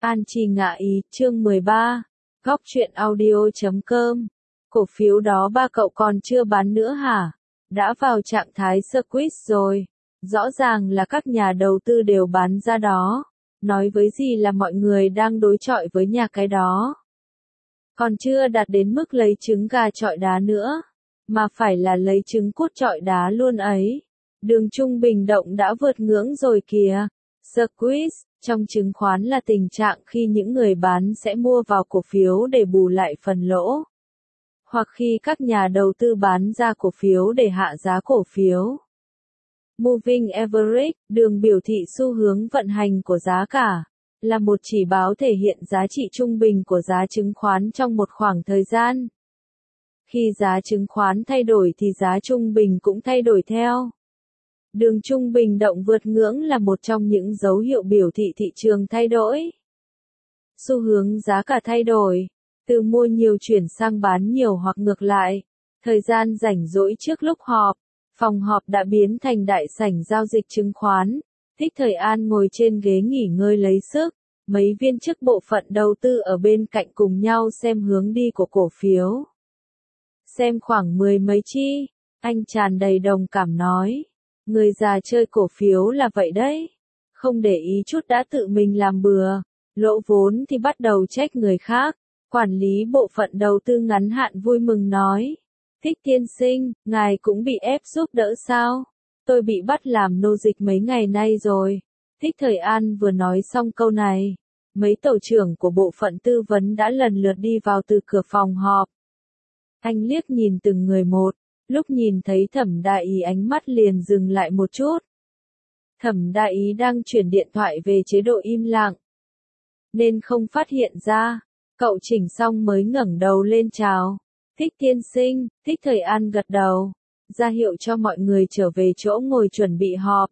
An Chi ngạ ý, chương 13, góc truyện audio.com. Cổ phiếu đó ba cậu còn chưa bán nữa hả? Đã vào trạng thái squeeze rồi. Rõ ràng là các nhà đầu tư đều bán ra đó. Nói với gì là mọi người đang đối chọi với nhà cái đó. Còn chưa đạt đến mức lấy trứng gà chọi đá nữa. Mà phải là lấy trứng cút chọi đá luôn ấy. Đường trung bình động đã vượt ngưỡng rồi kìa. Squeeze, trong chứng khoán là tình trạng khi những người bán sẽ mua vào cổ phiếu để bù lại phần lỗ. Hoặc khi các nhà đầu tư bán ra cổ phiếu để hạ giá cổ phiếu. Moving Average, đường biểu thị xu hướng vận hành của giá cả, là một chỉ báo thể hiện giá trị trung bình của giá chứng khoán trong một khoảng thời gian. Khi giá chứng khoán thay đổi thì giá trung bình cũng thay đổi theo. Đường trung bình động vượt ngưỡng là một trong những dấu hiệu biểu thị thị trường thay đổi. Xu hướng giá cả thay đổi, từ mua nhiều chuyển sang bán nhiều hoặc ngược lại. Thời gian rảnh rỗi trước lúc họp, phòng họp đã biến thành đại sảnh giao dịch chứng khoán. Thích Thời An ngồi trên ghế nghỉ ngơi lấy sức, mấy viên chức bộ phận đầu tư ở bên cạnh cùng nhau xem hướng đi của cổ phiếu. Xem khoảng 10 mấy chi, anh tràn đầy đồng cảm nói. Người già chơi cổ phiếu là vậy đấy. Không để ý chút đã tự mình làm bừa. Lỗ vốn thì bắt đầu trách người khác. Quản lý bộ phận đầu tư ngắn hạn vui mừng nói. Thích tiên sinh, ngài cũng bị ép giúp đỡ sao? Tôi bị bắt làm nô dịch mấy ngày nay rồi. Thích Thời An vừa nói xong câu này. Mấy tổ trưởng của bộ phận tư vấn đã lần lượt đi vào từ cửa phòng họp. Anh liếc nhìn từng người một. Lúc nhìn thấy Thẩm Đại Ý ánh mắt liền dừng lại một chút. Thẩm Đại Ý đang chuyển điện thoại về chế độ im lặng. Nên không phát hiện ra. Cậu chỉnh xong mới ngẩng đầu lên chào. Thích tiên sinh, Thích Thời An gật đầu. Ra hiệu cho mọi người trở về chỗ ngồi chuẩn bị họp.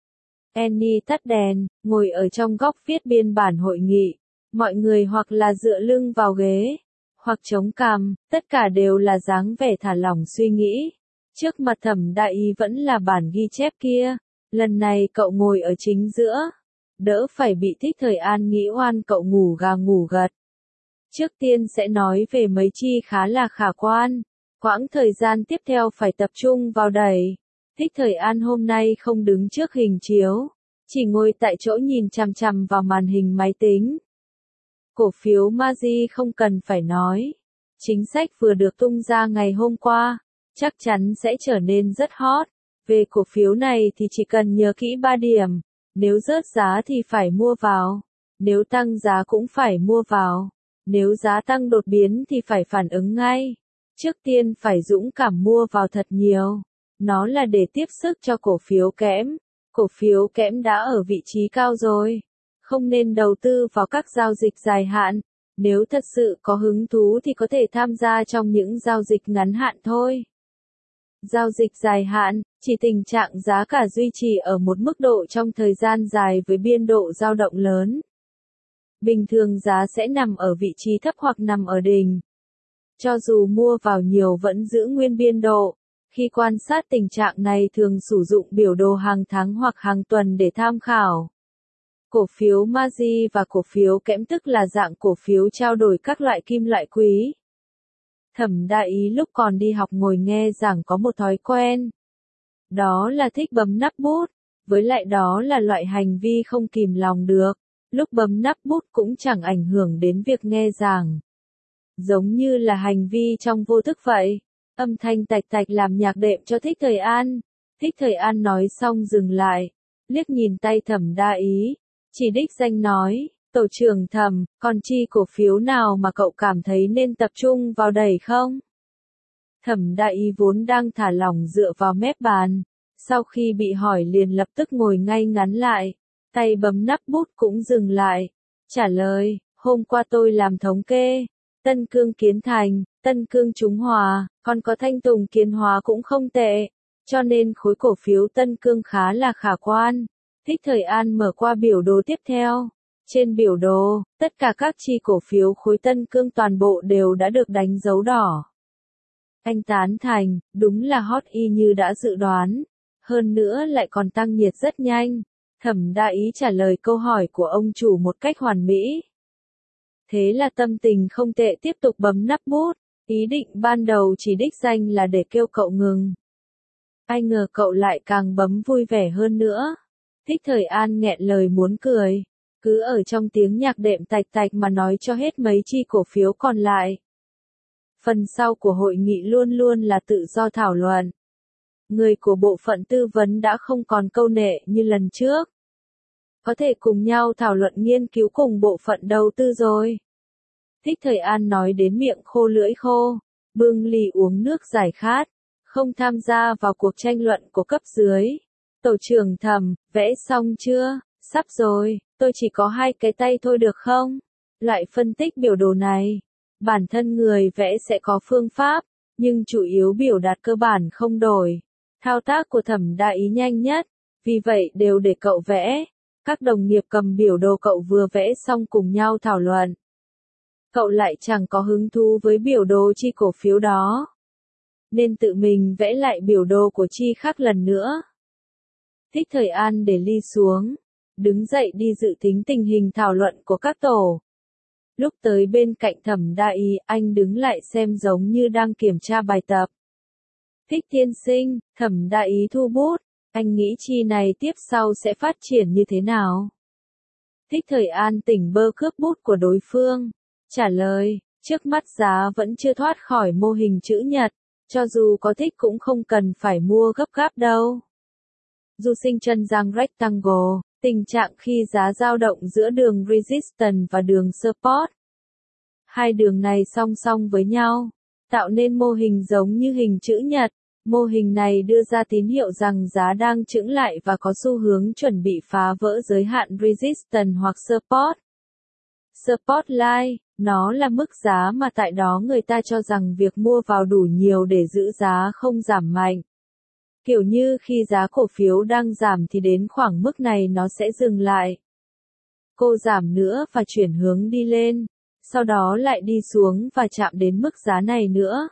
Annie tắt đèn, ngồi ở trong góc viết biên bản hội nghị. Mọi người hoặc là dựa lưng vào ghế, hoặc chống cằm, tất cả đều là dáng vẻ thả lỏng suy nghĩ. Trước mặt Thẩm Đại Ý vẫn là bản ghi chép kia. Lần này cậu ngồi ở chính giữa. Đỡ phải bị Thích Thời An nghĩ oan cậu ngủ gà ngủ gật. Trước tiên sẽ nói về mấy chi khá là khả quan. Quãng thời gian tiếp theo phải tập trung vào đẩy. Thích Thời An hôm nay không đứng trước hình chiếu. Chỉ ngồi tại chỗ nhìn chằm chằm vào màn hình máy tính. Cổ phiếu Maji không cần phải nói. Chính sách vừa được tung ra ngày hôm qua. Chắc chắn sẽ trở nên rất hot. Về cổ phiếu này thì chỉ cần nhớ kỹ 3 điểm. Nếu rớt giá thì phải mua vào. Nếu tăng giá cũng phải mua vào. Nếu giá tăng đột biến thì phải phản ứng ngay. Trước tiên phải dũng cảm mua vào thật nhiều. Nó là để tiếp sức cho cổ phiếu kẽm. Cổ phiếu kẽm đã ở vị trí cao rồi. Không nên đầu tư vào các giao dịch dài hạn. Nếu thật sự có hứng thú thì có thể tham gia trong những giao dịch ngắn hạn thôi. Giao dịch dài hạn, chỉ tình trạng giá cả duy trì ở một mức độ trong thời gian dài với biên độ dao động lớn. Bình thường giá sẽ nằm ở vị trí thấp hoặc nằm ở đỉnh. Cho dù mua vào nhiều vẫn giữ nguyên biên độ. Khi quan sát tình trạng này thường sử dụng biểu đồ hàng tháng hoặc hàng tuần để tham khảo. Cổ phiếu Maji và cổ phiếu kẽm tức là dạng cổ phiếu trao đổi các loại kim loại quý. Thẩm Đại Ý lúc còn đi học ngồi nghe giảng có một thói quen. Đó là thích bấm nắp bút. Với lại đó là loại hành vi không kìm lòng được. Lúc bấm nắp bút cũng chẳng ảnh hưởng đến việc nghe giảng. Giống như là hành vi trong vô thức vậy. Âm thanh tạch tạch làm nhạc đệm cho Thích Thời An. Thích Thời An nói xong dừng lại. Liếc nhìn tay Thẩm Đại Ý. Chỉ đích danh nói, tổ trưởng Thẩm, còn chi cổ phiếu nào mà cậu cảm thấy nên tập trung vào đẩy không? Thẩm Đại Ý vốn đang thả lỏng dựa vào mép bàn. Sau khi bị hỏi liền lập tức ngồi ngay ngắn lại. Tay bấm nắp bút cũng dừng lại. Trả lời, hôm qua tôi làm thống kê. Tân Cương Kiến Thành, Tân Cương Trung Hòa, còn có Thanh Tùng Kiến Hóa cũng không tệ. Cho nên khối cổ phiếu Tân Cương khá là khả quan. Thích Thời An mở qua biểu đồ tiếp theo. Trên biểu đồ, tất cả các chi cổ phiếu khối Tân Cương toàn bộ đều đã được đánh dấu đỏ. Anh tán thành, đúng là hot y như đã dự đoán. Hơn nữa lại còn tăng nhiệt rất nhanh. Thẩm Đại Ý trả lời câu hỏi của ông chủ một cách hoàn mỹ. Thế là tâm tình không tệ tiếp tục bấm nắp bút, ý định ban đầu chỉ đích danh là để kêu cậu ngừng. Ai ngờ cậu lại càng bấm vui vẻ hơn nữa. Thích Thời An nghẹn lời muốn cười, cứ ở trong tiếng nhạc đệm tạch tạch mà nói cho hết mấy chi cổ phiếu còn lại. Phần sau của hội nghị luôn luôn là tự do thảo luận. Người của bộ phận tư vấn đã không còn câu nệ như lần trước. Có thể cùng nhau thảo luận nghiên cứu cùng bộ phận đầu tư rồi. Thích Thời An nói đến miệng khô lưỡi khô, bưng ly uống nước giải khát, không tham gia vào cuộc tranh luận của cấp dưới. Tổ trưởng Thẩm, vẽ xong chưa? Sắp rồi, tôi chỉ có 2 cái tay thôi được không? Loại phân tích biểu đồ này, bản thân người vẽ sẽ có phương pháp, nhưng chủ yếu biểu đạt cơ bản không đổi. Thao tác của Thẩm đại ý nhanh nhất, vì vậy đều để cậu vẽ. Các đồng nghiệp cầm biểu đồ cậu vừa vẽ xong cùng nhau thảo luận. Cậu lại chẳng có hứng thú với biểu đồ chi cổ phiếu đó, nên tự mình vẽ lại biểu đồ của chi khác lần nữa. Thích Thời An để ly xuống, đứng dậy đi dự tính tình hình thảo luận của các tổ. Lúc tới bên cạnh Thẩm đại ý, anh đứng lại xem giống như đang kiểm tra bài tập. Thích tiên sinh, Thẩm đại ý thu bút, anh nghĩ chi này tiếp sau sẽ phát triển như thế nào? Thích Thời An tỉnh bơ cướp bút của đối phương, trả lời, trước mắt giá vẫn chưa thoát khỏi mô hình chữ nhật, cho dù có thích cũng không cần phải mua gấp gáp đâu. Du sinh chân răng rectangle, tình trạng khi giá dao động giữa đường resistance và đường support. Hai đường này song song với nhau, tạo nên mô hình giống như hình chữ nhật. Mô hình này đưa ra tín hiệu rằng giá đang chững lại và có xu hướng chuẩn bị phá vỡ giới hạn resistance hoặc support. Support line, nó là mức giá mà tại đó người ta cho rằng việc mua vào đủ nhiều để giữ giá không giảm mạnh. Kiểu như khi giá cổ phiếu đang giảm thì đến khoảng mức này nó sẽ dừng lại. Cô giảm nữa và chuyển hướng đi lên, sau đó lại đi xuống và chạm đến mức giá này nữa.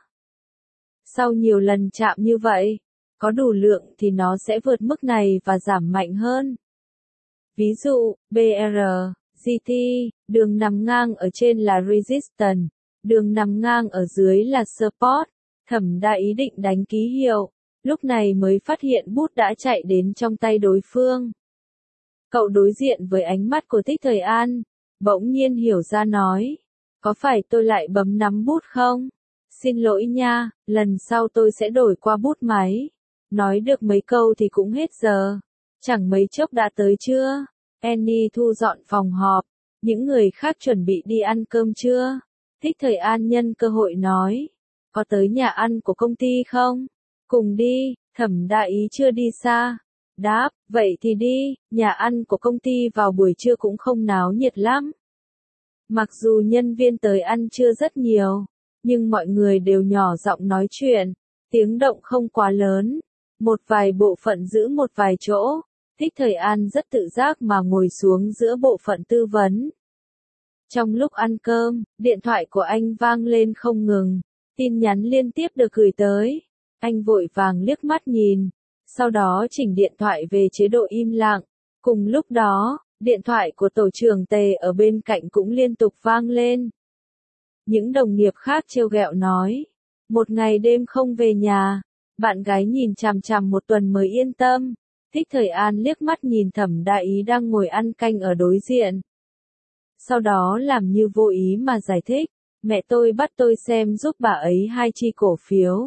Sau nhiều lần chạm như vậy, có đủ lượng thì nó sẽ vượt mức này và giảm mạnh hơn. Ví dụ, BR, GT, đường nằm ngang ở trên là resistance, đường nằm ngang ở dưới là support. Thẩm đã ý định đánh ký hiệu, lúc này mới phát hiện bút đã chạy đến trong tay đối phương. Cậu đối diện với ánh mắt của Thích Thời An, bỗng nhiên hiểu ra nói, có phải tôi lại bấm nắm bút không? Xin lỗi nha, lần sau tôi sẽ đổi qua bút máy. Nói được mấy câu thì cũng hết giờ. Chẳng mấy chốc đã tới chưa? Annie thu dọn phòng họp. Những người khác chuẩn bị đi ăn cơm chưa? Thích Thời An nhân cơ hội nói. Có tới nhà ăn của công ty không? Cùng đi, Thẩm đại ý chưa đi xa. Đáp, vậy thì đi, nhà ăn của công ty vào buổi trưa cũng không náo nhiệt lắm. Mặc dù nhân viên tới ăn trưa rất nhiều, nhưng mọi người đều nhỏ giọng nói chuyện, tiếng động không quá lớn. Một vài bộ phận giữ một vài chỗ. Thích Thời An rất tự giác mà ngồi xuống giữa bộ phận tư vấn. Trong lúc ăn cơm, điện thoại của anh vang lên không ngừng, tin nhắn liên tiếp được gửi tới. Anh vội vàng liếc mắt nhìn, sau đó chỉnh điện thoại về chế độ im lặng. Cùng lúc đó, điện thoại của tổ trưởng Tề ở bên cạnh cũng liên tục vang lên. Những đồng nghiệp khác trêu ghẹo nói, một ngày đêm không về nhà, bạn gái nhìn chằm chằm một tuần mới yên tâm. Thích Thời An liếc mắt nhìn Thẩm đại ý đang ngồi ăn canh ở đối diện. Sau đó làm như vô ý mà giải thích, mẹ tôi bắt tôi xem giúp bà ấy 2 chi cổ phiếu.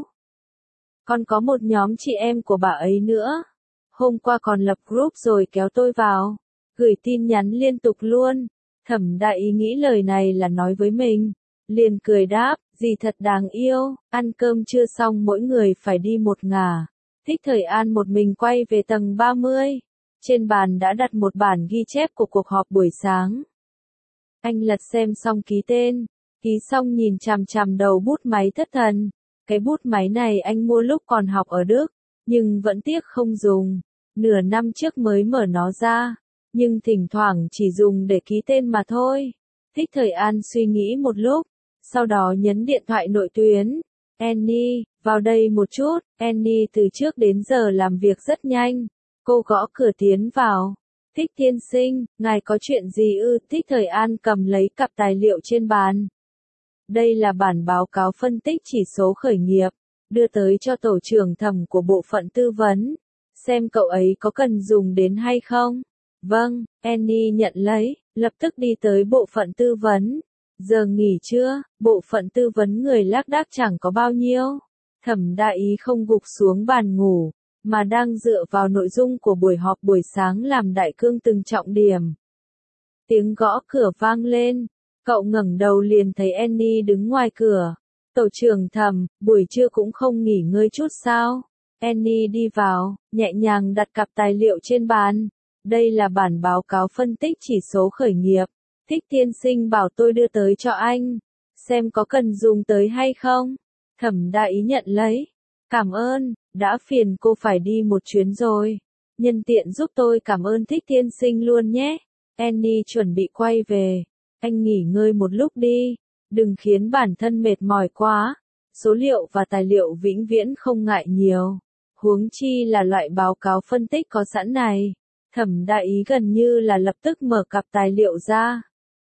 Còn có một nhóm chị em của bà ấy nữa. Hôm qua còn lập group rồi kéo tôi vào, gửi tin nhắn liên tục luôn. Thẩm đại ý nghĩ lời này là nói với mình, liền cười đáp, dì thật đáng yêu, ăn cơm chưa xong mỗi người phải đi một ngả. Thích Thời An một mình quay về tầng 30. Trên bàn đã đặt một bản ghi chép của cuộc họp buổi sáng. Anh lật xem xong ký tên, ký xong nhìn chằm chằm đầu bút máy thất thần. Cái bút máy này anh mua lúc còn học ở Đức, nhưng vẫn tiếc không dùng. Nửa năm trước mới mở nó ra, nhưng thỉnh thoảng chỉ dùng để ký tên mà thôi. Thích Thời An suy nghĩ một lúc, sau đó nhấn điện thoại nội tuyến. Annie, vào đây một chút. Annie từ trước đến giờ làm việc rất nhanh. Cô gõ cửa tiến vào. Thích tiên sinh, ngài có chuyện gì ư? Thích Thời An cầm lấy cặp tài liệu trên bàn. Đây là bản báo cáo phân tích chỉ số khởi nghiệp, đưa tới cho tổ trưởng thẩm của bộ phận tư vấn. Xem cậu ấy có cần dùng đến hay không? Vâng, Annie nhận lấy, lập tức đi tới bộ phận tư vấn. Giờ nghỉ trưa, bộ phận tư vấn người lác đác chẳng có bao nhiêu. Thẩm Đại Ý không gục xuống bàn ngủ, mà đang dựa vào nội dung của buổi họp buổi sáng làm đại cương từng trọng điểm. Tiếng gõ cửa vang lên, cậu ngẩng đầu liền thấy Annie đứng ngoài cửa. Tổ trưởng Thẩm, buổi trưa cũng không nghỉ ngơi chút sao? Annie đi vào, nhẹ nhàng đặt cặp tài liệu trên bàn. Đây là bản báo cáo phân tích chỉ số khởi nghiệp. Thích tiên sinh bảo tôi đưa tới cho anh. Xem có cần dùng tới hay không? Thẩm Đại Ý nhận lấy. Cảm ơn, đã phiền cô phải đi một chuyến rồi. Nhân tiện giúp tôi cảm ơn Thích tiên sinh luôn nhé. Annie chuẩn bị quay về. Anh nghỉ ngơi một lúc đi. Đừng khiến bản thân mệt mỏi quá. Số liệu và tài liệu vĩnh viễn không ngại nhiều. Huống chi là loại báo cáo phân tích có sẵn này. Thẩm Đại Ý gần như là lập tức mở cặp tài liệu ra.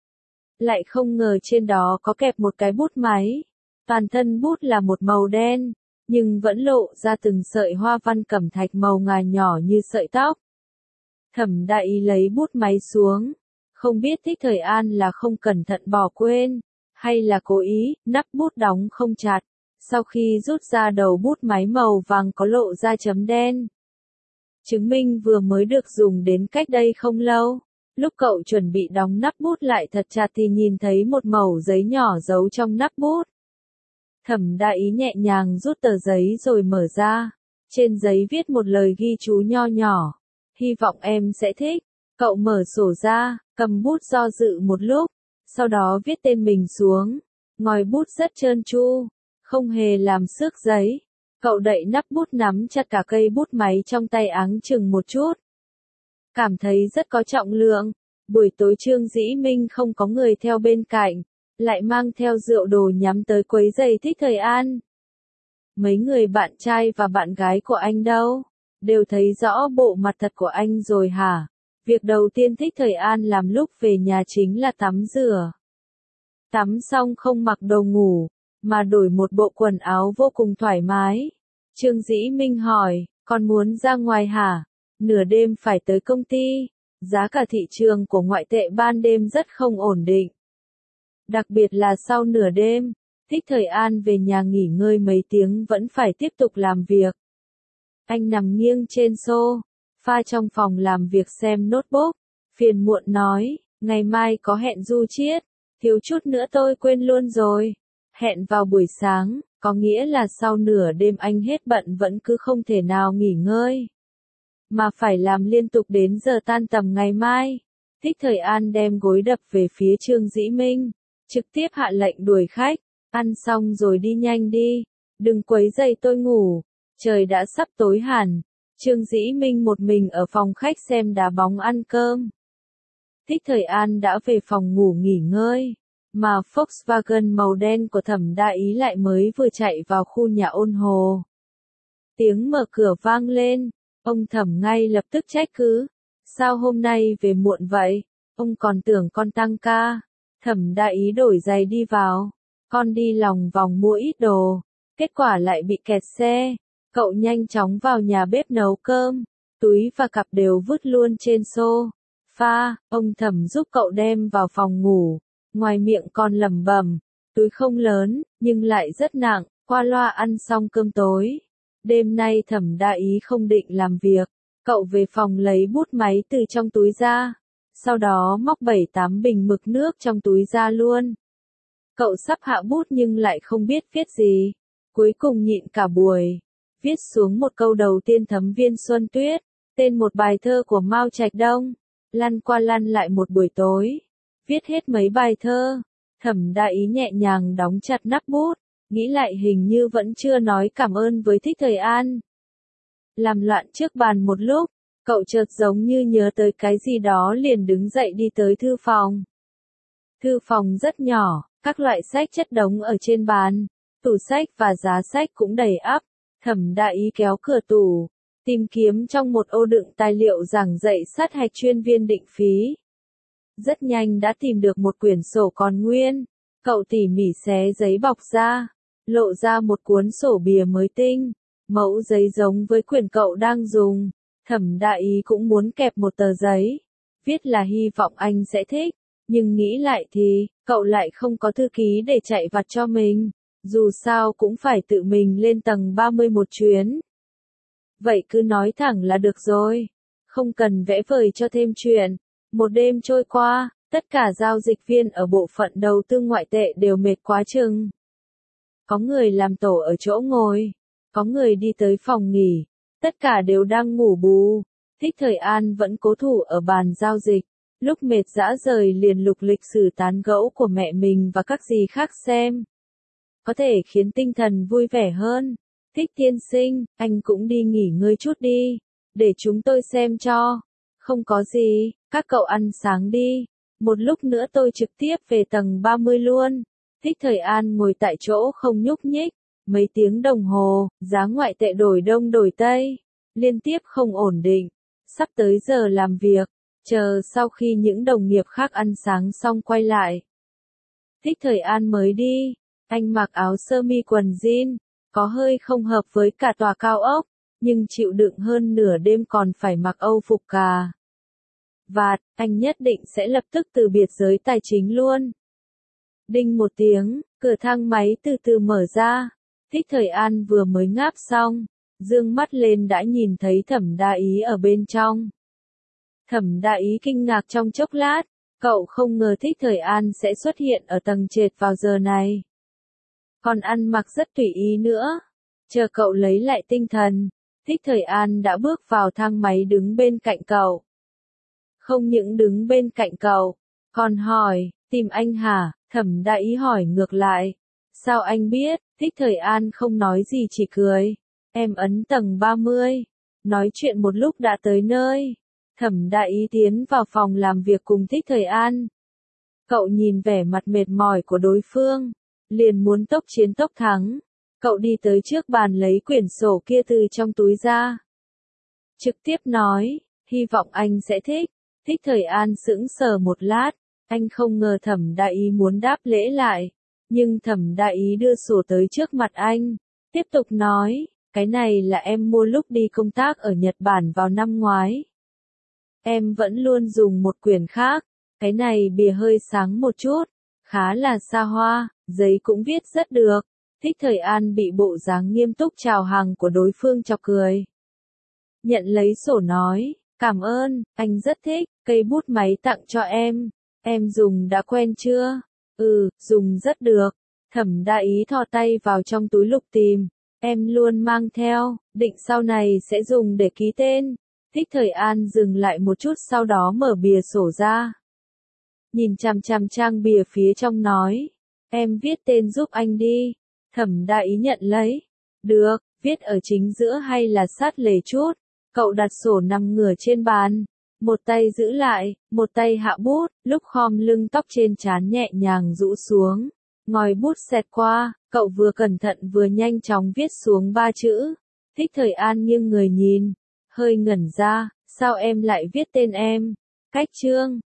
Lại không ngờ trên đó có kẹp một cái bút máy. Toàn thân bút là một màu đen, nhưng vẫn lộ ra từng sợi hoa văn cẩm thạch màu ngà nhỏ như sợi tóc. Thẩm Đại Ý lấy bút máy xuống. Không biết Thích Thời An là không cẩn thận bỏ quên, hay là cố ý, nắp bút đóng không chặt. Sau khi rút ra đầu bút máy màu vàng có lộ ra chấm đen. Chứng minh vừa mới được dùng đến cách đây không lâu. Lúc cậu chuẩn bị đóng nắp bút lại thật chặt thì nhìn thấy một mẩu giấy nhỏ giấu trong nắp bút. Thẩm Đại Ý nhẹ nhàng rút tờ giấy rồi mở ra. Trên giấy viết một lời ghi chú nho nhỏ. Hy vọng em sẽ thích. Cậu mở sổ ra, cầm bút do dự một lúc. Sau đó viết tên mình xuống. Ngòi bút rất trơn tru, không hề làm xước giấy. Cậu đậy nắp bút nắm chặt cả cây bút máy trong tay áng chừng một chút. Cảm thấy rất có trọng lượng. Buổi tối Trương Dĩ Minh không có người theo bên cạnh, lại mang theo rượu đồ nhắm tới quấy rầy Thích Thời An. Mấy người bạn trai và bạn gái của anh đâu? Đều thấy rõ bộ mặt thật của anh rồi hả? Việc đầu tiên Thích Thời An làm lúc về nhà chính là tắm rửa. Tắm xong không mặc đồ ngủ, mà đổi một bộ quần áo vô cùng thoải mái. Trương Dĩ Minh hỏi, con muốn ra ngoài hả? Nửa đêm phải tới công ty. Giá cả thị trường của ngoại tệ ban đêm rất không ổn định. Đặc biệt là sau nửa đêm, Thích Thời An về nhà nghỉ ngơi mấy tiếng vẫn phải tiếp tục làm việc. Anh nằm nghiêng trên sofa trong phòng làm việc xem notebook, phiền muộn nói, ngày mai có hẹn du chiết, thiếu chút nữa tôi quên luôn rồi. Hẹn vào buổi sáng, có nghĩa là sau nửa đêm anh hết bận vẫn cứ không thể nào nghỉ ngơi. Mà phải làm liên tục đến giờ tan tầm ngày mai. Thích Thời An đem gối đập về phía Trương Dĩ Minh, trực tiếp hạ lệnh đuổi khách, ăn xong rồi đi nhanh đi, đừng quấy rầy tôi ngủ, trời đã sắp tối hẳn. Trương Dĩ Minh một mình ở phòng khách xem đá bóng ăn cơm. Thích Thời An đã về phòng ngủ nghỉ ngơi, mà Volkswagen màu đen của Thẩm Đại Ý lại mới vừa chạy vào khu nhà ôn hồ. Tiếng mở cửa vang lên, ông Thẩm ngay lập tức trách cứ. Sao hôm nay về muộn vậy? Ông còn tưởng con tăng ca. Thẩm Đại Ý đổi giày đi vào. Con đi lòng vòng mua ít đồ. Kết quả lại bị kẹt xe. Cậu nhanh chóng vào nhà bếp nấu cơm. Túi và cặp đều vứt luôn trên sofa. Ông Thẩm giúp cậu đem vào phòng ngủ. Ngoài miệng con lẩm bẩm. Túi không lớn, nhưng lại rất nặng. Qua loa ăn xong cơm tối. Đêm nay Thẩm Đại Ý không định làm việc. Cậu về phòng lấy bút máy từ trong túi ra. Sau đó móc 7-8 bình mực nước trong túi ra luôn. Cậu sắp hạ bút nhưng lại không biết viết gì. Cuối cùng nhịn cả buổi. Viết xuống một câu đầu tiên Thấm Viên Xuân Tuyết. Tên một bài thơ của Mao Trạch Đông. Lăn qua lăn lại một buổi tối. Viết hết mấy bài thơ. Thẩm Đại Ý nhẹ nhàng đóng chặt nắp bút. Nghĩ lại hình như vẫn chưa nói cảm ơn với Thích Thời An. Làm loạn trước bàn một lúc, cậu chợt giống như nhớ tới cái gì đó liền đứng dậy đi tới thư phòng. Thư phòng rất nhỏ, các loại sách chất đống ở trên bàn, tủ sách và giá sách cũng đầy ắp. Thẩm Đại Ý kéo cửa tủ, Tìm kiếm trong một ô đựng tài liệu giảng dạy sát hạch chuyên viên định phí. Rất nhanh đã tìm được một quyển sổ còn nguyên. Cậu tỉ mỉ xé giấy bọc ra, lộ ra một cuốn sổ bìa mới tinh, mẫu giấy giống với quyển cậu đang dùng. Thẩm Đại Ý cũng muốn kẹp một tờ giấy, viết là hy vọng anh sẽ thích, nhưng nghĩ lại thì, cậu lại không có thư ký để chạy vặt cho mình, dù sao cũng phải tự mình lên tầng 30 một chuyến. Vậy cứ nói thẳng là được rồi, không cần vẽ vời cho thêm chuyện. Một đêm trôi qua, tất cả giao dịch viên ở bộ phận đầu tư ngoại tệ đều mệt quá chừng. Có người làm tổ ở chỗ ngồi, có người đi tới phòng nghỉ, tất cả đều đang ngủ bù. Thích Thời An vẫn cố thủ ở bàn giao dịch, lúc mệt rã rời liền lục lịch sử tán gẫu của mẹ mình và các gì khác xem. Có thể khiến tinh thần vui vẻ hơn. Thích tiên sinh, anh cũng đi nghỉ ngơi chút đi, để chúng tôi xem cho. Không có gì, các cậu ăn sáng đi, một lúc nữa tôi trực tiếp về tầng 30 luôn. Thích Thời An ngồi tại chỗ không nhúc nhích, mấy tiếng đồng hồ, giá ngoại tệ đổi đông đổi tây, liên tiếp không ổn định. Sắp tới giờ làm việc, chờ sau khi những đồng nghiệp khác ăn sáng xong quay lại. Thích Thời An mới đi, anh mặc áo sơ mi quần jean, có hơi không hợp với cả tòa cao ốc, nhưng chịu đựng hơn nửa đêm còn phải mặc âu phục cà vạt, anh nhất định sẽ lập tức từ biệt giới tài chính luôn. Đinh một tiếng, cửa thang máy từ từ mở ra. Thích Thời An vừa mới ngáp xong, dương mắt lên đã nhìn thấy Thẩm Đa Ý ở bên trong. Thẩm Đa Ý kinh ngạc trong chốc lát, cậu không ngờ Thích Thời An sẽ xuất hiện ở tầng trệt vào giờ này. Còn ăn mặc rất tùy ý nữa. Chờ cậu lấy lại tinh thần, Thích Thời An đã bước vào thang máy đứng bên cạnh cậu. Không những đứng bên cạnh cậu, còn hỏi, tìm anh hả? Thẩm Đa Ý hỏi ngược lại. Sao anh biết? Thích Thời An không nói gì chỉ cười. Em ấn tầng 30. Nói chuyện một lúc đã tới nơi. Thẩm Đa Ý tiến vào phòng làm việc cùng Thích Thời An. Cậu nhìn vẻ mặt mệt mỏi của đối phương, liền muốn tốc chiến tốc thắng. Cậu đi tới trước bàn lấy quyển sổ kia từ trong túi ra. Trực tiếp nói, hy vọng anh sẽ thích. Thích Thời An sững sờ một lát, anh không ngờ Thẩm Đa Ý muốn đáp lễ lại. Nhưng Thẩm Đa Ý đưa sổ tới trước mặt anh, tiếp tục nói, cái này là em mua lúc đi công tác ở Nhật Bản vào năm ngoái. Em vẫn luôn dùng một quyển khác, cái này bìa hơi sáng một chút, khá là xa hoa, giấy cũng viết rất được. Thích Thời An bị bộ dáng nghiêm túc chào hàng của đối phương chọc cười. Nhận lấy sổ nói, cảm ơn, anh rất thích, cây bút máy tặng cho em dùng đã quen chưa? Dùng rất được. Thẩm Đa Ý thò tay vào trong túi lục tìm, em luôn mang theo, định sau này sẽ dùng để ký tên. Thích Thời An dừng lại một chút sau đó mở bìa sổ ra. Nhìn chằm chằm trang bìa phía trong nói, em viết tên giúp anh đi. Thẩm Đa Ý nhận lấy. Được, viết ở chính giữa hay là sát lề chút. Cậu đặt sổ nằm ngửa trên bàn, một tay giữ lại, một tay hạ bút, lúc khom lưng tóc trên trán nhẹ nhàng rũ xuống. Ngòi bút xẹt qua, cậu vừa cẩn thận vừa nhanh chóng viết xuống 3 chữ. Thích Thời An nghiêng người nhìn, hơi ngẩn ra, sao em lại viết tên em? Cách chương